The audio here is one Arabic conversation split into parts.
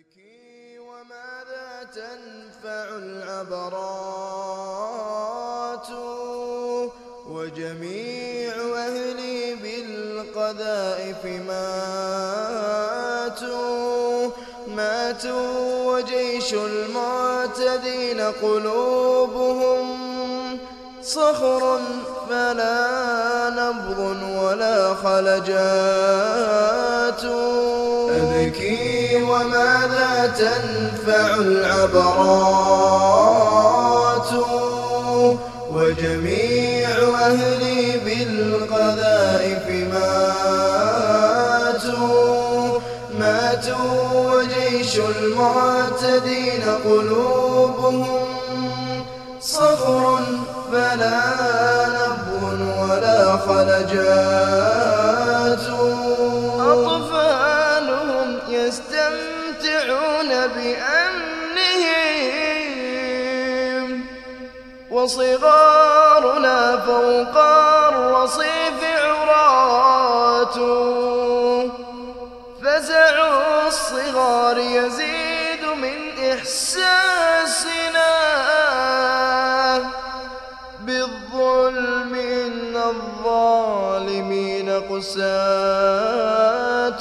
أبكي وماذا تنفع العبرات وجميع أهلي بالقذائف ماتوا وجيش المعتدين قلوبهم صخر فلا نبض ولا خلجات. أبكي وماذا تنفع العبرات وجميع أهلي بالقذائف ماتوا وجيش المعتدين قلوبهم صخر فلا نبض ولا خلجات. أطفالهم يستمتعون بأمنهم وصغارنا فوق الرصيف عراة. فزع الصغار يزيد من إحساسنا بالظلم إن الظالمين قساة.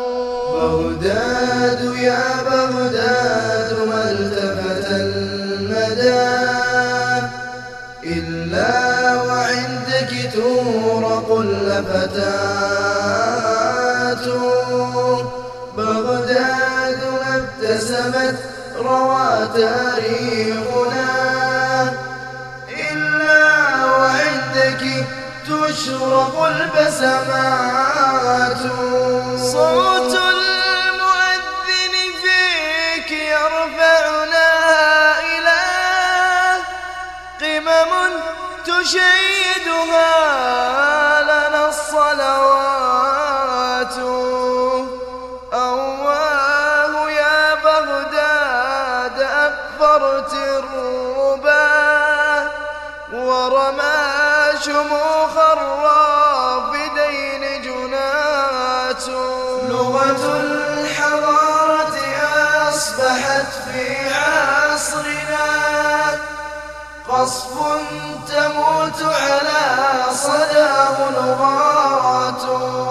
بغداد يا بغداد ما التفت المدى إلا وعندك تورق اللفتات. بغداد ما ابتسمت روى تاريخنا إلا وعندك تشرق البسمات. صوت المؤذن فيك يرفعنا إلى قمم تشيدها لنا الصلوات. أواه يا بغداد أكبرت الربا ورمى شموخ الرافدين جنات. لغة الحضارة أصبحت في عصرنا قصف تموت على صداه لغات.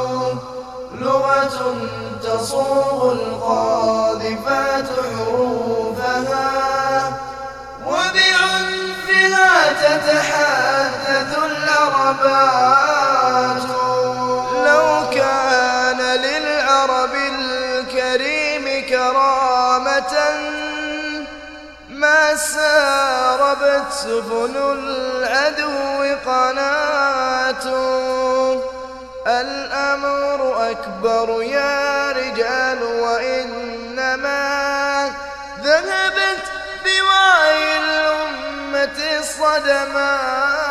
لغة تصوغ القاذفات حروفها وبعنفها تتحدث العربات. لو كان للعرب الكريم كرامة ما ساربت سفن العدو قناة. الأمر أكبر يا رجال وإنما ذهبت بوعي الأمة الصدمات.